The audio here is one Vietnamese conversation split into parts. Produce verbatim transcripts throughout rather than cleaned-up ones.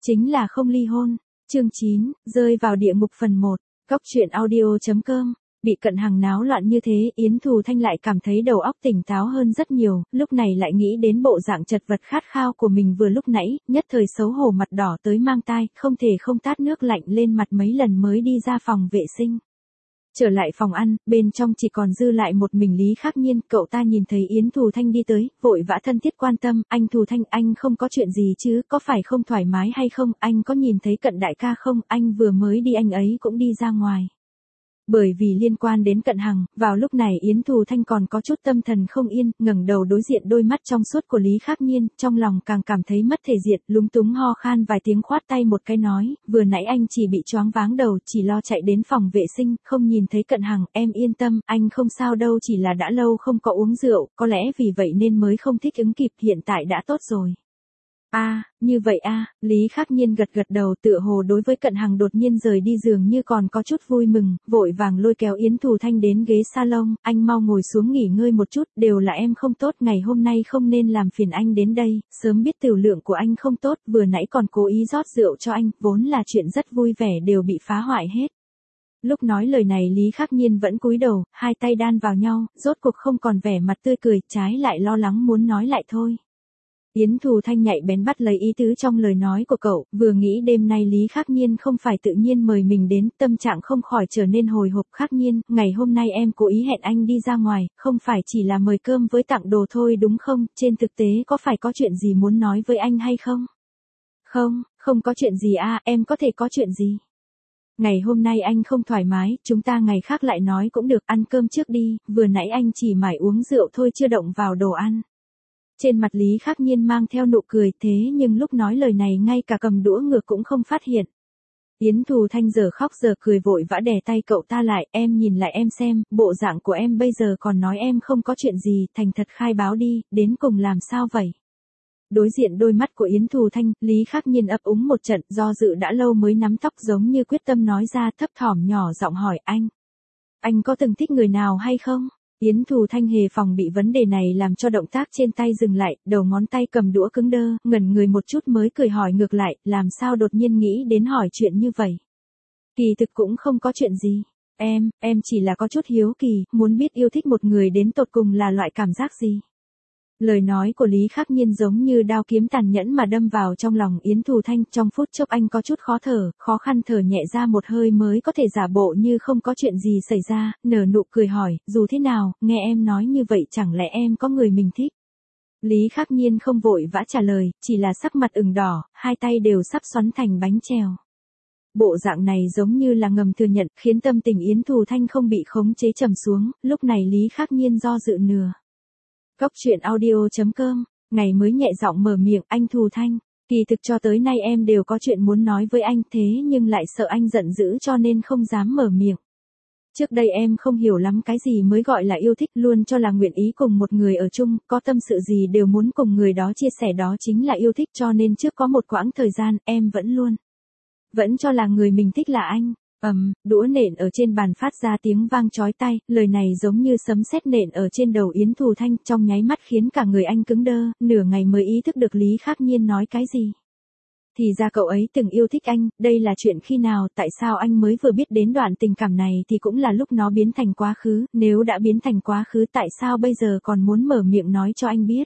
Chính là không ly hôn. Chương chín, rơi vào địa ngục phần một. Cóc truyện audio chấm com. Bị Cận Hằng náo loạn như thế, Yến Thù Thanh lại cảm thấy đầu óc tỉnh táo hơn rất nhiều, lúc này lại nghĩ đến bộ dạng chật vật khát khao của mình vừa lúc nãy, nhất thời xấu hổ mặt đỏ tới mang tai, không thể không tát nước lạnh lên mặt mấy lần mới đi ra phòng vệ sinh. Trở lại phòng ăn, bên trong chỉ còn dư lại một mình Lý Khắc Nhiên, cậu ta nhìn thấy Yến Thù Thanh đi tới, vội vã thân thiết quan tâm, anh Thù Thanh, anh không có chuyện gì chứ, có phải không thoải mái hay không, anh có nhìn thấy Cận đại ca không, anh vừa mới đi anh ấy cũng đi ra ngoài. Bởi vì liên quan đến Cận Hằng, vào lúc này Yến Thù Thanh còn có chút tâm thần không yên, ngẩng đầu đối diện đôi mắt trong suốt của Lý Khắc Nhiên, trong lòng càng cảm thấy mất thể diện, lúng túng ho khan vài tiếng khoát tay một cái nói, vừa nãy anh chỉ bị choáng váng đầu, chỉ lo chạy đến phòng vệ sinh, không nhìn thấy Cận Hằng, em yên tâm, anh không sao đâu, chỉ là đã lâu không có uống rượu, có lẽ vì vậy nên mới không thích ứng kịp, hiện tại đã tốt rồi. A, à, như vậy a, à, Lý Khắc Nhiên gật gật đầu, tựa hồ đối với Cận Hằng đột nhiên rời đi dường như còn có chút vui mừng, vội vàng lôi kéo Yến Thù Thanh đến ghế salon, anh mau ngồi xuống nghỉ ngơi một chút, đều là em không tốt, ngày hôm nay không nên làm phiền anh đến đây, sớm biết tiểu lượng của anh không tốt, vừa nãy còn cố ý rót rượu cho anh, vốn là chuyện rất vui vẻ đều bị phá hoại hết. Lúc nói lời này Lý Khắc Nhiên vẫn cúi đầu, hai tay đan vào nhau, rốt cuộc không còn vẻ mặt tươi cười, trái lại lo lắng muốn nói lại thôi. Yến Thù Thanh nhạy bén bắt lấy ý tứ trong lời nói của cậu, vừa nghĩ đêm nay Lý Khắc Nhiên không phải tự nhiên mời mình đến, tâm trạng không khỏi trở nên hồi hộp. Khắc Nhiên, ngày hôm nay em cố ý hẹn anh đi ra ngoài, không phải chỉ là mời cơm với tặng đồ thôi đúng không, trên thực tế có phải có chuyện gì muốn nói với anh hay không? Không, không có chuyện gì à, em có thể có chuyện gì? Ngày hôm nay anh không thoải mái, chúng ta ngày khác lại nói cũng được, ăn cơm trước đi, vừa nãy anh chỉ mải uống rượu thôi chưa động vào đồ ăn. Trên mặt Lý Khắc Nhiên mang theo nụ cười, thế nhưng lúc nói lời này ngay cả cầm đũa ngược cũng không phát hiện. Yến Thù Thanh giờ khóc giờ cười vội vã đè tay cậu ta lại, em nhìn lại em xem, bộ dạng của em bây giờ còn nói em không có chuyện gì, thành thật khai báo đi, đến cùng làm sao vậy? Đối diện đôi mắt của Yến Thù Thanh, Lý Khắc Nhiên ấp úng một trận, do dự đã lâu mới nắm tóc giống như quyết tâm nói ra, thấp thỏm nhỏ giọng hỏi anh. Anh có từng thích người nào hay không? Yến Thù Thanh hề phòng bị vấn đề này làm cho động tác trên tay dừng lại, đầu ngón tay cầm đũa cứng đơ, ngẩn người một chút mới cười hỏi ngược lại, làm sao đột nhiên nghĩ đến hỏi chuyện như vậy? Kỳ thực cũng không có chuyện gì. Em, em chỉ là có chút hiếu kỳ, muốn biết yêu thích một người đến tột cùng là loại cảm giác gì? Lời nói của Lý Khắc Nhiên giống như đao kiếm tàn nhẫn mà đâm vào trong lòng Yến Thù Thanh, trong phút chốc anh có chút khó thở, khó khăn thở nhẹ ra một hơi mới có thể giả bộ như không có chuyện gì xảy ra, nở nụ cười hỏi, dù thế nào, nghe em nói như vậy chẳng lẽ em có người mình thích? Lý Khắc Nhiên không vội vã trả lời, chỉ là sắc mặt ửng đỏ, hai tay đều sắp xoắn thành bánh trèo. Bộ dạng này giống như là ngầm thừa nhận, khiến tâm tình Yến Thù Thanh không bị khống chế trầm xuống, lúc này Lý Khắc Nhiên do dự nửa. Cóc truyện audio chấm com, ngày mới nhẹ giọng mở miệng, anh Thù Thanh, kỳ thực cho tới nay em đều có chuyện muốn nói với anh, thế nhưng lại sợ anh giận dữ cho nên không dám mở miệng. Trước đây em không hiểu lắm cái gì mới gọi là yêu thích, luôn cho là nguyện ý cùng một người ở chung, có tâm sự gì đều muốn cùng người đó chia sẻ, đó chính là yêu thích, cho nên trước có một quãng thời gian, em vẫn luôn, vẫn cho là người mình thích là anh. Ầm, um, đũa nện ở trên bàn phát ra tiếng vang chói tai, lời này giống như sấm sét nện ở trên đầu Yến Thù Thanh, trong nháy mắt khiến cả người anh cứng đơ, nửa ngày mới ý thức được Lý Khắc Nhiên nói cái gì. Thì ra cậu ấy từng yêu thích anh, đây là chuyện khi nào, tại sao anh mới vừa biết đến đoạn tình cảm này thì cũng là lúc nó biến thành quá khứ, nếu đã biến thành quá khứ tại sao bây giờ còn muốn mở miệng nói cho anh biết.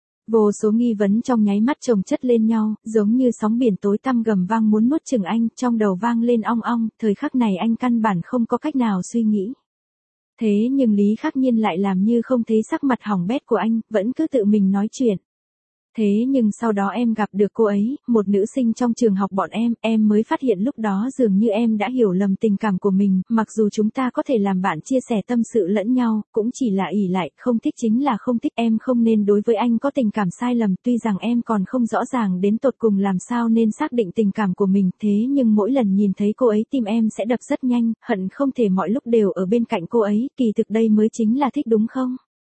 Vô số nghi vấn trong nháy mắt chồng chất lên nhau, giống như sóng biển tối tăm gầm vang muốn nuốt chửng anh, trong đầu vang lên ong ong, thời khắc này anh căn bản không có cách nào suy nghĩ. Thế nhưng Lý Khắc Nhiên lại làm như không thấy sắc mặt hỏng bét của anh, vẫn cứ tự mình nói chuyện. Thế nhưng sau đó em gặp được cô ấy, một nữ sinh trong trường học bọn em, em mới phát hiện lúc đó dường như em đã hiểu lầm tình cảm của mình, mặc dù chúng ta có thể làm bạn chia sẻ tâm sự lẫn nhau, cũng chỉ là ỷ lại, không thích chính là không thích, em không nên đối với anh có tình cảm sai lầm, tuy rằng em còn không rõ ràng đến tột cùng làm sao nên xác định tình cảm của mình, thế nhưng mỗi lần nhìn thấy cô ấy tim em sẽ đập rất nhanh, hận không thể mọi lúc đều ở bên cạnh cô ấy, kỳ thực đây mới chính là thích đúng không?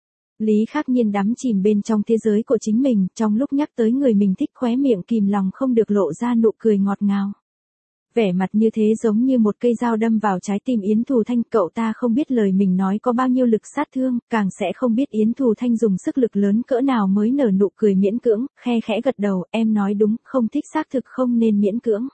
Lý Khắc Nhiên đắm chìm bên trong thế giới của chính mình, trong lúc nhắc tới người mình thích khóe miệng kìm lòng không được lộ ra nụ cười ngọt ngào. Vẻ mặt như thế giống như một cây dao đâm vào trái tim Yến Thù Thanh, cậu ta không biết lời mình nói có bao nhiêu lực sát thương, càng sẽ không biết Yến Thù Thanh dùng sức lực lớn cỡ nào mới nở nụ cười miễn cưỡng, khe khẽ gật đầu, em nói đúng, không thích xác thực không nên miễn cưỡng.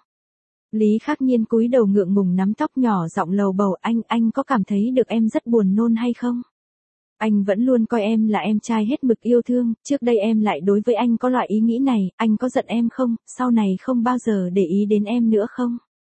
Lý Khắc Nhiên cúi đầu ngượng ngùng nắm tóc nhỏ giọng lầu bầu, anh, anh có cảm thấy được em rất buồn nôn hay không? Anh vẫn luôn coi em là em trai hết mực yêu thương, trước đây em lại đối với anh có loại ý nghĩ này, anh có giận em không, sau này không bao giờ để ý đến em nữa không?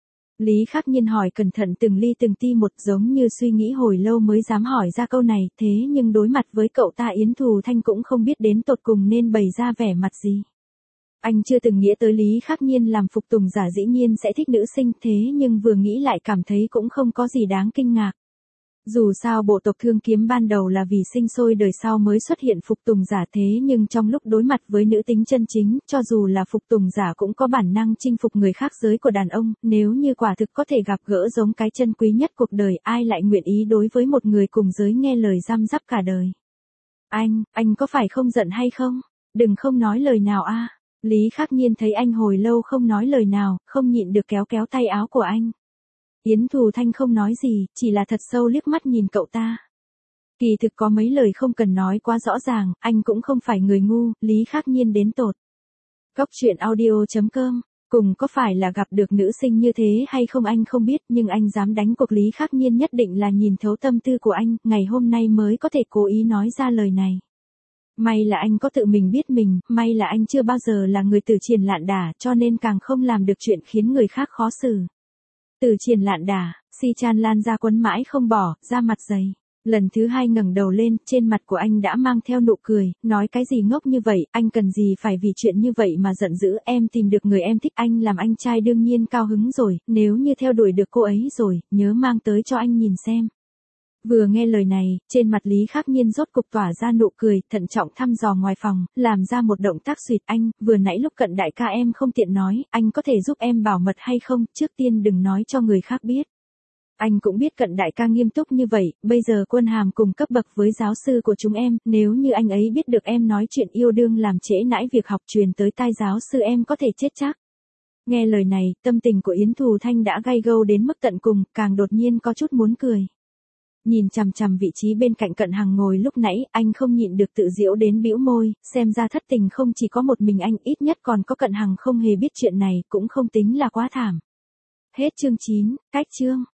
Lý Khắc Nhiên hỏi cẩn thận từng ly từng ti một, giống như suy nghĩ hồi lâu mới dám hỏi ra câu này, thế nhưng đối mặt với cậu ta Yến Thù Thanh cũng không biết đến tột cùng nên bày ra vẻ mặt gì. Anh chưa từng nghĩ tới Lý Khắc Nhiên làm phục tùng giả dĩ nhiên sẽ thích nữ sinh, thế nhưng vừa nghĩ lại cảm thấy cũng không có gì đáng kinh ngạc. Dù sao bộ tộc Thương Kiếm ban đầu là vì sinh sôi đời sau mới xuất hiện phục tùng giả, thế nhưng trong lúc đối mặt với nữ tính chân chính, cho dù là phục tùng giả cũng có bản năng chinh phục người khác giới của đàn ông, nếu như quả thực có thể gặp gỡ giống cái chân quý nhất cuộc đời, ai lại nguyện ý đối với một người cùng giới nghe lời răm rắp cả đời. Anh, anh có phải không giận hay không? Đừng không nói lời nào a. Lý Khắc Nhiên thấy anh hồi lâu không nói lời nào, không nhịn được kéo kéo tay áo của anh. Yến Thù Thanh không nói gì, chỉ là thật sâu liếc mắt nhìn cậu ta. Kỳ thực có mấy lời không cần nói quá rõ ràng, anh cũng không phải người ngu, Lý Khắc Nhiên đến tột. Cóc truyện audio chấm com, cùng có phải là gặp được nữ sinh như thế hay không anh không biết, nhưng anh dám đánh cuộc Lý Khắc Nhiên nhất định là nhìn thấu tâm tư của anh, ngày hôm nay mới có thể cố ý nói ra lời này. May là anh có tự mình biết mình, may là anh chưa bao giờ là người từ triền lạn đả, cho nên càng không làm được chuyện khiến người khác khó xử. Từ triền lạn đả, si chan lan ra quấn mãi không bỏ, da mặt dày. Lần thứ hai ngẩng đầu lên, trên mặt của anh đã mang theo nụ cười, nói cái gì ngốc như vậy, anh cần gì phải vì chuyện như vậy mà giận dữ, em tìm được người em thích, anh làm anh trai đương nhiên cao hứng rồi, nếu như theo đuổi được cô ấy rồi, nhớ mang tới cho anh nhìn xem. Vừa nghe lời này, trên mặt Lý Khắc Nhiên rốt cục tỏa ra nụ cười, thận trọng thăm dò ngoài phòng, làm ra một động tác suyệt, anh, vừa nãy lúc Cận đại ca em không tiện nói, anh có thể giúp em bảo mật hay không, trước tiên đừng nói cho người khác biết. Anh cũng biết Cận đại ca nghiêm túc như vậy, bây giờ quân hàm cùng cấp bậc với giáo sư của chúng em, nếu như anh ấy biết được em nói chuyện yêu đương làm trễ nãi việc học truyền tới tai giáo sư em có thể chết chắc. Nghe lời này, tâm tình của Yến Thù Thanh đã gay gâu đến mức tận cùng, càng đột nhiên có chút muốn cười. Nhìn chằm chằm vị trí bên cạnh Cận Hằng ngồi lúc nãy, anh không nhịn được tự giễu đến bĩu môi, xem ra thất tình không chỉ có một mình anh, ít nhất còn có Cận Hằng không hề biết chuyện này, cũng không tính là quá thảm. Hết chương chín, cách chương.